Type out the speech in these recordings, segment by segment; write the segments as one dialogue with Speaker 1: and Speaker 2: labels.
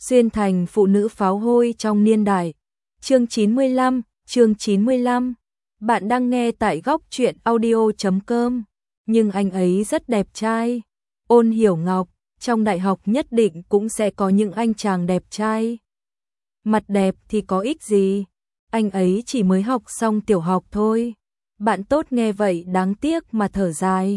Speaker 1: Xuyên thành phụ nữ pháo hôi trong niên đại. Chương 95. Bạn đang nghe tại góc truyện audio.com. Nhưng anh ấy rất đẹp trai. Ôn Hiểu Ngọc, trong đại học nhất định cũng sẽ có những anh chàng đẹp trai. Mặt đẹp thì có ích gì? Anh ấy chỉ mới học xong tiểu học thôi. Bạn tốt nghe vậy đáng tiếc mà thở dài.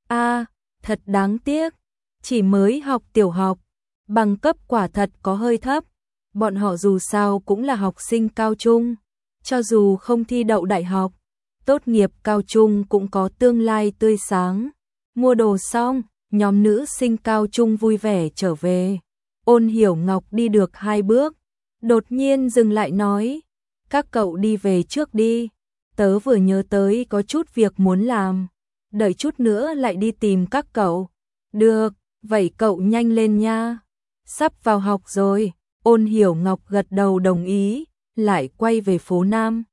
Speaker 1: Thật đáng tiếc. Chỉ mới học tiểu học. Bằng cấp quả thật có hơi thấp. Bọn họ dù sao cũng là học sinh cao trung. Cho dù không thi đậu đại học, tốt nghiệp cao trung cũng có tương lai tươi sáng. Mua đồ xong, nhóm nữ sinh cao trung vui vẻ trở về. Ôn Hiểu Ngọc đi được 2 bước, đột nhiên dừng lại nói: các cậu đi về trước đi, tớ vừa nhớ tới có chút việc muốn làm, đợi chút nữa lại đi tìm các cậu. Được, vậy cậu nhanh lên nha. Sắp vào học rồi. Ôn Hiểu Ngọc gật đầu đồng ý, lại quay về phố Nam.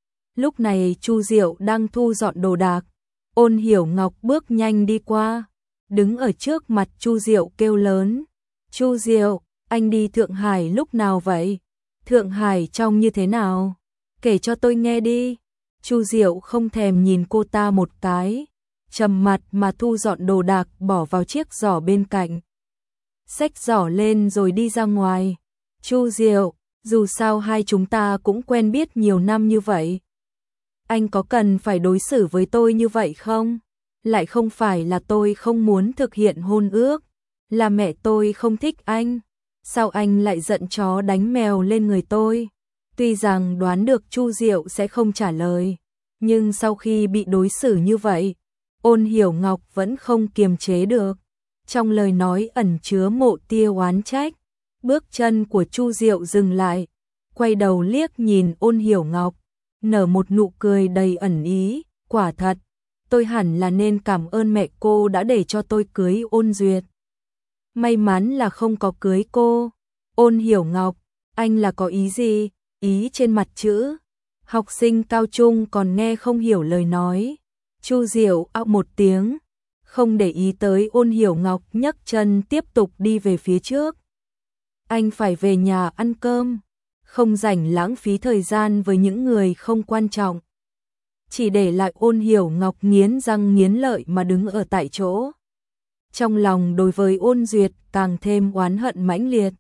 Speaker 1: Lúc này Chu Diệu đang thu dọn đồ đạc. Ôn Hiểu Ngọc bước nhanh đi qua, đứng ở trước mặt Chu Diệu kêu lớn: Chu Diệu, anh đi Thượng Hải lúc nào vậy? Thượng Hải trông như thế nào? Kể cho tôi nghe đi. Chu Diệu không thèm nhìn cô ta một cái, trầm mặt mà thu dọn đồ đạc bỏ vào chiếc giỏ bên cạnh. Xách giỏ lên rồi đi ra ngoài. Chu Diệu, dù sao hai chúng ta cũng quen biết nhiều năm như vậy. Anh có cần phải đối xử với tôi như vậy không? Lại không phải là tôi không muốn thực hiện hôn ước, là mẹ tôi không thích anh. Sao anh lại giận chó đánh mèo lên người tôi? Tuy rằng đoán được Chu Diệu sẽ không trả lời, nhưng sau khi bị đối xử như vậy, Ôn Hiểu Ngọc vẫn không kiềm chế được. Trong lời nói ẩn chứa mộ tia oán trách. Bước chân của Chu Diệu dừng lại, quay đầu liếc nhìn Ôn Hiểu Ngọc, nở một nụ cười đầy ẩn ý. Quả thật, tôi hẳn là nên cảm ơn mẹ cô đã để cho tôi cưới Ôn Duyệt. May mắn là không có cưới cô. Ôn Hiểu Ngọc, anh là có ý gì? Ý trên mặt chữ. Học sinh cao trung còn nghe không hiểu lời nói. Chu Diệu ạo một tiếng, không để ý tới Ôn Hiểu Ngọc, nhấc chân tiếp tục đi về phía trước. Anh phải về nhà ăn cơm, không rảnh lãng phí thời gian với những người không quan trọng. Chỉ để lại Ôn Hiểu Ngọc nghiến răng nghiến lợi mà đứng ở tại chỗ. Trong lòng đối với Ôn Duyệt càng thêm oán hận mãnh liệt.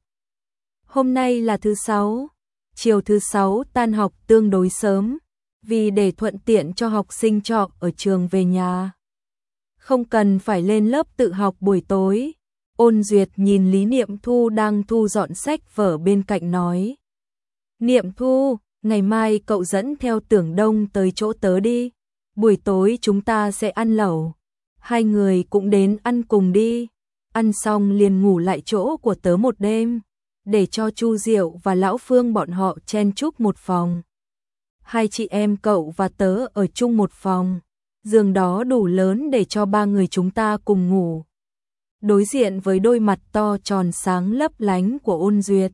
Speaker 1: Hôm nay là thứ 6, chiều thứ 6 tan học tương đối sớm, vì để thuận tiện cho học sinh trọ ở trường về nhà. Không cần phải lên lớp tự học buổi tối. Ôn Duyệt nhìn Lý Niệm Thu đang thu dọn sách vở bên cạnh nói: Niệm Thu, ngày mai cậu dẫn theo Tưởng Đông tới chỗ tớ đi. Buổi tối chúng ta sẽ ăn lẩu. Hai người cũng đến ăn cùng đi. Ăn xong liền ngủ lại chỗ của tớ một đêm, để cho Chu Diệu và Lão Phương bọn họ chen chúc một phòng. Hai chị em cậu và tớ ở chung một phòng. Giường đó đủ lớn để cho 3 người chúng ta cùng ngủ. Đối diện với đôi mặt to tròn sáng lấp lánh của Ôn Duyệt,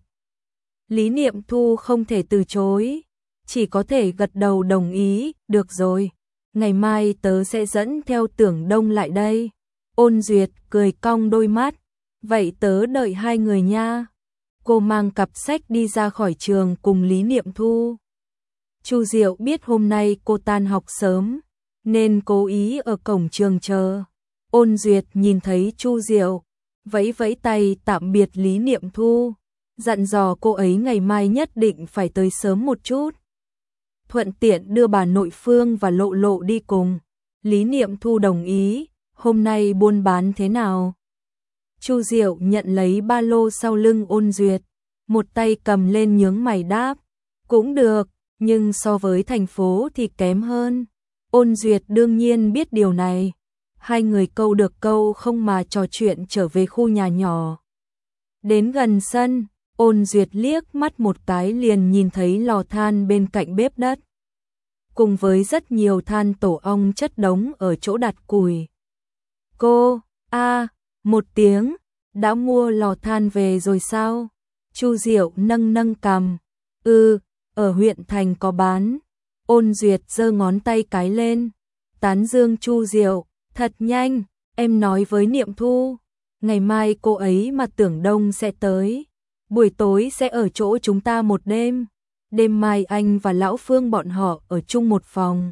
Speaker 1: Lý Niệm Thu không thể từ chối, chỉ có thể gật đầu đồng ý. Được rồi, ngày mai tớ sẽ dẫn theo Tưởng Đông lại đây. Ôn Duyệt cười cong đôi mắt. Vậy tớ đợi hai người nha. Cô mang cặp sách đi ra khỏi trường cùng Lý Niệm Thu. Chu Diệu biết hôm nay cô tan học sớm, nên cố ý ở cổng trường chờ. Ôn Duyệt nhìn thấy Chu Diệu, vẫy vẫy tay tạm biệt Lý Niệm Thu, dặn dò cô ấy ngày mai nhất định phải tới sớm một chút. Thuận tiện đưa bà nội Phương và Lộ Lộ đi cùng. Lý Niệm Thu đồng ý. Hôm nay buôn bán thế nào? Chu Diệu nhận lấy ba lô sau lưng Ôn Duyệt, một tay cầm lên nhướng mày đáp: cũng được, nhưng so với thành phố thì kém hơn. Ôn Duyệt đương nhiên biết điều này. Hai người câu được câu không mà trò chuyện trở về khu nhà nhỏ. Đến gần sân, Ôn Duyệt liếc mắt một cái liền nhìn thấy lò than bên cạnh bếp đất, cùng với rất nhiều than tổ ong chất đống ở chỗ đặt củi. Cô, một tiếng, đã mua lò than về rồi sao? Chu Diệu nâng cằm. Ở huyện thành có bán. Ôn Duyệt giơ ngón tay cái lên, tán dương Chu Diệu: thật nhanh, em nói với Niệm Thu, ngày mai cô ấy mà Tưởng Đông sẽ tới, Buổi tối sẽ ở chỗ chúng ta một đêm. Đêm mai anh và lão Phương bọn họ ở chung một phòng.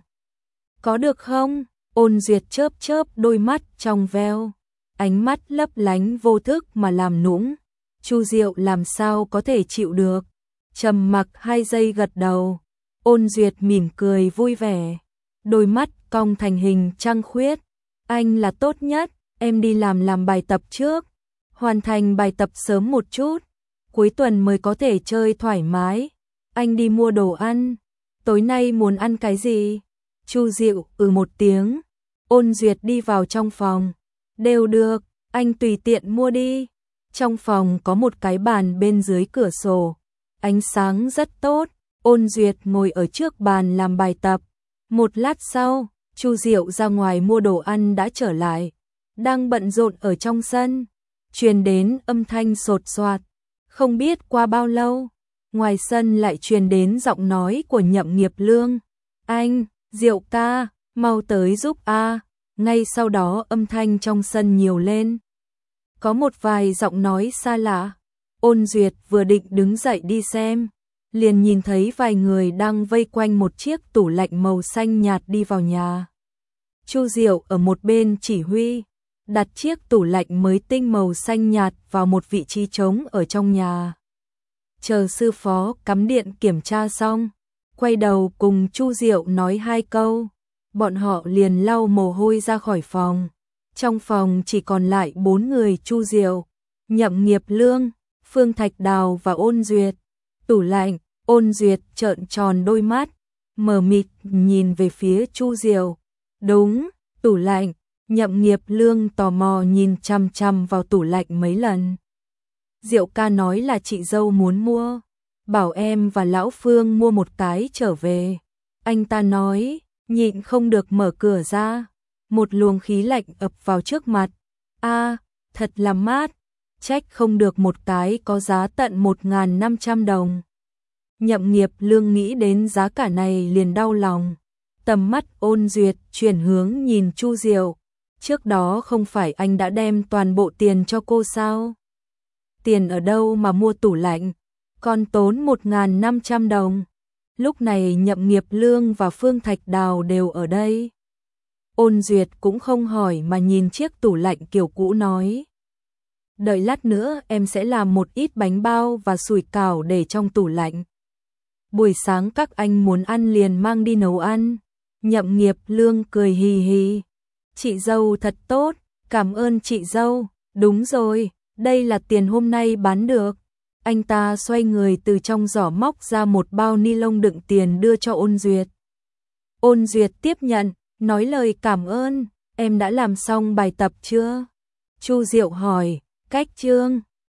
Speaker 1: Có được không? Ôn Duyệt chớp chớp đôi mắt trong veo, ánh mắt lấp lánh vô thức mà làm nũng. Chu Diệu làm sao có thể chịu được. Trầm mặc 2 giây gật đầu. Ôn Duyệt mỉm cười vui vẻ, đôi mắt cong thành hình trăng khuyết. Anh là tốt nhất, em đi làm bài tập trước. Hoàn thành bài tập sớm một chút, cuối tuần mới có thể chơi thoải mái. Anh đi mua đồ ăn. Tối nay muốn ăn cái gì? Chu Diệu một tiếng. Ôn Duyệt đi vào trong phòng. Đều được, anh tùy tiện mua đi. Trong phòng có một cái bàn bên dưới cửa sổ, ánh sáng rất tốt. Ôn Duyệt ngồi ở trước bàn làm bài tập. Một lát sau, Chu Diệu ra ngoài mua đồ ăn đã trở lại. Đang bận rộn ở trong sân, truyền đến âm thanh sột soạt. Không biết qua bao lâu, ngoài sân lại truyền đến giọng nói của Nhậm Nghiệp Lương. Anh, Diệu ca, mau tới giúp a. Ngay sau đó âm thanh trong sân nhiều lên. Có một vài giọng nói xa lạ. Ôn Duyệt vừa định đứng dậy đi xem, liền nhìn thấy vài người đang vây quanh một chiếc tủ lạnh màu xanh nhạt đi vào nhà. Chu Diệu ở một bên chỉ huy, đặt chiếc tủ lạnh mới tinh màu xanh nhạt vào một vị trí trống ở trong nhà. Chờ sư phó cắm điện kiểm tra xong, quay đầu cùng Chu Diệu nói 2 câu, bọn họ liền lau mồ hôi ra khỏi phòng. Trong phòng chỉ còn lại 4 người: Chu Diệu, Nhậm Nghiệp Lương, Phương Thạch Đào và Ôn Duyệt. Tủ lạnh. Ôn Duyệt trợn tròn đôi mắt, mờ mịt nhìn về phía Chu Diệu. Đúng, tủ lạnh. Nhậm Nghiệp Lương tò mò nhìn chằm chằm vào tủ lạnh mấy lần. Diệu ca nói là chị dâu muốn mua, bảo em và lão Phương mua một cái trở về. Anh ta nói, nhịn không được mở cửa ra. Một luồng khí lạnh ập vào trước mặt. A, thật là mát, trách không được một cái có giá tận 1.500 đồng. Nhậm Nghiệp Lương nghĩ đến giá cả này liền đau lòng. Tầm mắt Ôn Duyệt chuyển hướng nhìn Chu Diệu. Trước đó không phải anh đã đem toàn bộ tiền cho cô sao? Tiền ở đâu mà mua tủ lạnh, còn tốn 1.500 đồng. Lúc này Nhậm Nghiệp Lương và Phương Thạch Đào đều ở đây. Ôn Duyệt cũng không hỏi mà nhìn chiếc tủ lạnh kiểu cũ nói. Đợi lát nữa em sẽ làm một ít bánh bao và sủi cảo để trong tủ lạnh. Buổi sáng các anh muốn ăn liền mang đi nấu ăn. Nhậm Nghiệp Lương cười hì hì. Chị dâu thật tốt, cảm ơn chị dâu. Đúng rồi, đây là tiền hôm nay bán được. Anh ta xoay người từ trong giỏ móc ra một bao ni lông đựng tiền đưa cho Ôn Duyệt. Ôn Duyệt tiếp nhận, nói lời cảm ơn. Em đã làm xong bài tập chưa? Chu Diệu hỏi. Cách chương